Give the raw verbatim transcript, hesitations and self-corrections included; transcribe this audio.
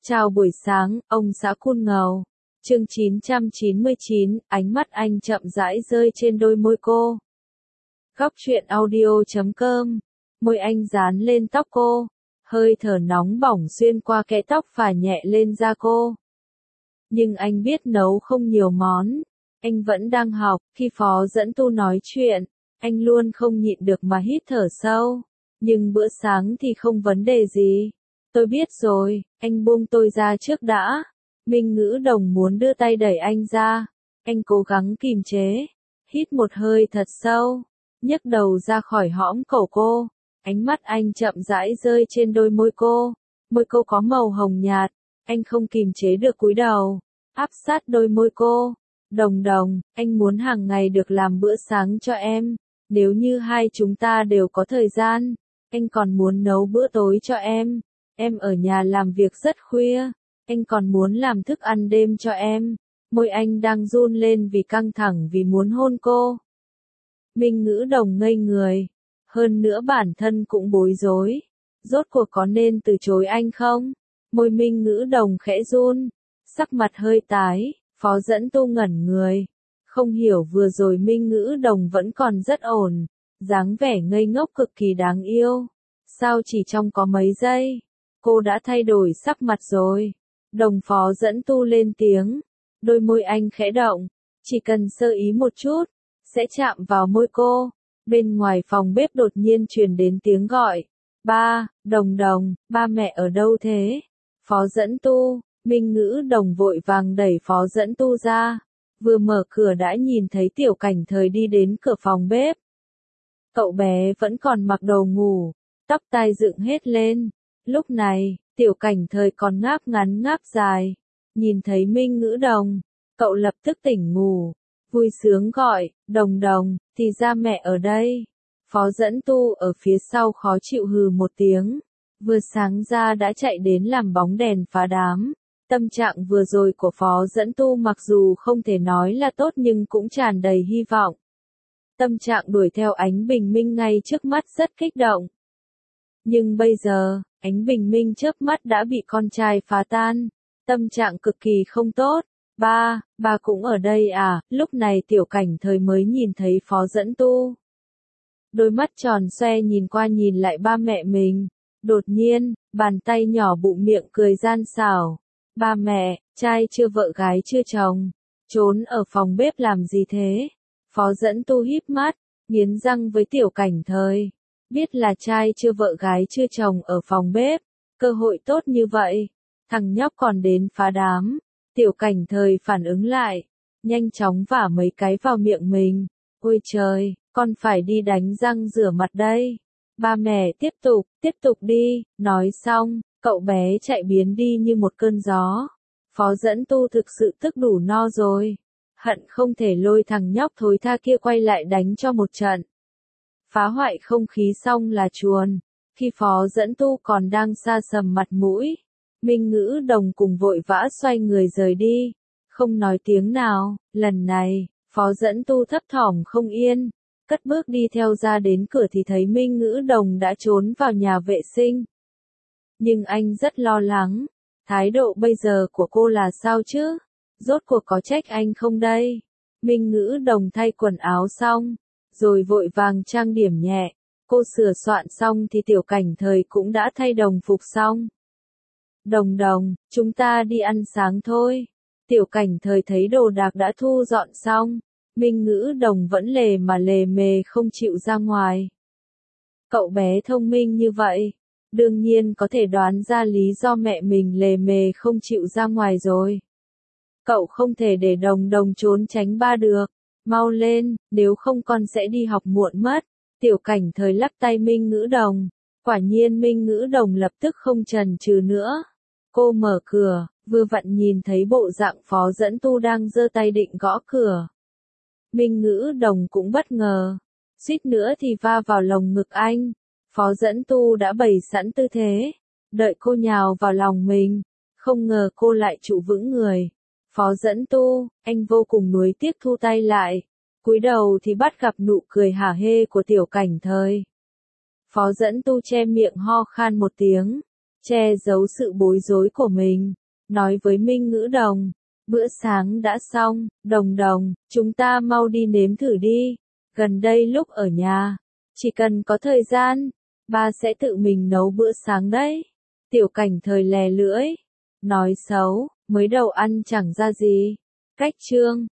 Chào buổi sáng, ông xã Kun Ngầu. Chương chín trăm chín mươi chín, ánh mắt anh chậm rãi rơi trên đôi môi cô. Góc truyện audio chấm com. Môi anh dán lên tóc cô, hơi thở nóng bỏng xuyên qua kẽ tóc phả nhẹ lên da cô. Nhưng anh biết nấu không nhiều món, anh vẫn đang học. Khi Phó Dẫn Tu nói chuyện, anh luôn không nhịn được mà hít thở sâu. Nhưng bữa sáng thì không vấn đề gì. Tôi biết rồi, anh buông tôi ra trước đã. Minh Ngữ Đồng muốn đưa tay đẩy anh ra. Anh cố gắng kìm chế, hít một hơi thật sâu, nhấc đầu ra khỏi hõm cổ cô. Ánh mắt anh chậm rãi rơi trên đôi môi cô. Môi cô có màu hồng nhạt, anh không kìm chế được cúi đầu, áp sát đôi môi cô. Đồng Đồng, anh muốn hàng ngày được làm bữa sáng cho em. Nếu như hai chúng ta đều có thời gian, anh còn muốn nấu bữa tối cho em. Em ở nhà làm việc rất khuya, anh còn muốn làm thức ăn đêm cho em. Môi anh đang run lên vì căng thẳng vì muốn hôn cô. Minh Ngữ Đồng ngây người, hơn nữa bản thân cũng bối rối. Rốt cuộc có nên từ chối anh không? Môi Minh Ngữ Đồng khẽ run, sắc mặt hơi tái. Phó Dẫn Tu ngẩn người, không hiểu vừa rồi Minh Ngữ Đồng vẫn còn rất ổn, dáng vẻ ngây ngốc cực kỳ đáng yêu. Sao chỉ trong có mấy giây, cô đã thay đổi sắc mặt rồi. Đồng Phó Dẫn Tu lên tiếng, đôi môi anh khẽ động, chỉ cần sơ ý một chút, sẽ chạm vào môi cô. Bên ngoài phòng bếp đột nhiên truyền đến tiếng gọi, ba, Đồng Đồng, ba mẹ ở đâu thế? Phó Dẫn Tu, Minh Ngữ Đồng vội vàng đẩy Phó Dẫn Tu ra, vừa mở cửa đã nhìn thấy Tiểu Cảnh Thời đi đến cửa phòng bếp. Cậu bé vẫn còn mặc đồ ngủ, tóc tai dựng hết lên. Lúc này, Tiểu Cảnh Thời còn ngáp ngắn ngáp dài, nhìn thấy Minh Ngữ Đồng, cậu lập tức tỉnh ngủ, vui sướng gọi, Đồng Đồng, thì ra mẹ ở đây. Phó Dẫn Tu ở phía sau khó chịu hừ một tiếng, vừa sáng ra đã chạy đến làm bóng đèn phá đám. Tâm trạng vừa rồi của Phó Dẫn Tu mặc dù không thể nói là tốt nhưng cũng tràn đầy hy vọng. Tâm trạng đuổi theo ánh bình minh ngay trước mắt rất kích động. Nhưng bây giờ, ánh bình minh chớp mắt đã bị con trai phá tan. Tâm trạng cực kỳ không tốt. Ba, ba cũng ở đây à? Lúc này Tiểu Cảnh Thời mới nhìn thấy Phó Dẫn Tu. Đôi mắt tròn xoe nhìn qua nhìn lại ba mẹ mình. Đột nhiên, bàn tay nhỏ bụng miệng cười gian xảo. Ba mẹ, trai chưa vợ gái chưa chồng, trốn ở phòng bếp làm gì thế? Phó Dẫn Tu híp mắt, nghiến răng với Tiểu Cảnh Thời. Biết là trai chưa vợ gái chưa chồng ở phòng bếp, cơ hội tốt như vậy, thằng nhóc còn đến phá đám. Tiểu Cảnh Thời phản ứng lại, nhanh chóng vả mấy cái vào miệng mình. Ôi trời, con phải đi đánh răng rửa mặt đây. Ba mẹ tiếp tục, tiếp tục đi. Nói xong, cậu bé chạy biến đi như một cơn gió. Phó Dẫn Tu thực sự tức đủ no rồi, hận không thể lôi thằng nhóc thối tha kia quay lại đánh cho một trận. Phá hoại không khí xong là chuồn. Khi Phó Dẫn Tu còn đang sa sầm mặt mũi, Minh Ngữ Đồng cùng vội vã xoay người rời đi, không nói tiếng nào. Lần này, Phó Dẫn Tu thấp thỏm không yên, cất bước đi theo ra đến cửa thì thấy Minh Ngữ Đồng đã trốn vào nhà vệ sinh. Nhưng anh rất lo lắng, thái độ bây giờ của cô là sao chứ? Rốt cuộc có trách anh không đây? Minh Ngữ Đồng thay quần áo xong, rồi vội vàng trang điểm nhẹ. Cô sửa soạn xong thì Tiểu Cảnh Thời cũng đã thay đồng phục xong. Đồng Đồng, chúng ta đi ăn sáng thôi. Tiểu Cảnh Thời thấy đồ đạc đã thu dọn xong, Minh Ngữ Đồng vẫn lề mà lề mề không chịu ra ngoài. Cậu bé thông minh như vậy, đương nhiên có thể đoán ra lý do mẹ mình lề mề không chịu ra ngoài rồi. Cậu không thể để Đồng Đồng trốn tránh ba được. Mau lên, nếu không con sẽ đi học muộn mất. Tiểu Cảnh Thời lắc tay Minh Ngữ Đồng. Quả nhiên Minh Ngữ Đồng lập tức không chần chừ nữa. Cô mở cửa, vừa vặn nhìn thấy bộ dạng Phó Dẫn Tu đang giơ tay định gõ cửa. Minh Ngữ Đồng cũng bất ngờ, suýt nữa thì va vào lồng ngực anh. Phó Dẫn Tu đã bày sẵn tư thế, đợi cô nhào vào lòng mình, không ngờ cô lại trụ vững người. Phó Dẫn Tu, anh vô cùng nuối tiếc thu tay lại, cúi đầu thì bắt gặp nụ cười hả hê của Tiểu Cảnh Thời. Phó Dẫn Tu che miệng ho khan một tiếng, che giấu sự bối rối của mình, nói với Minh Ngữ Đồng, bữa sáng đã xong, Đồng Đồng, chúng ta mau đi nếm thử đi, gần đây lúc ở nhà, chỉ cần có thời gian, ba sẽ tự mình nấu bữa sáng đấy. Tiểu Cảnh Thời lè lưỡi, nói xấu, mới đầu ăn chẳng ra gì. Cách Trương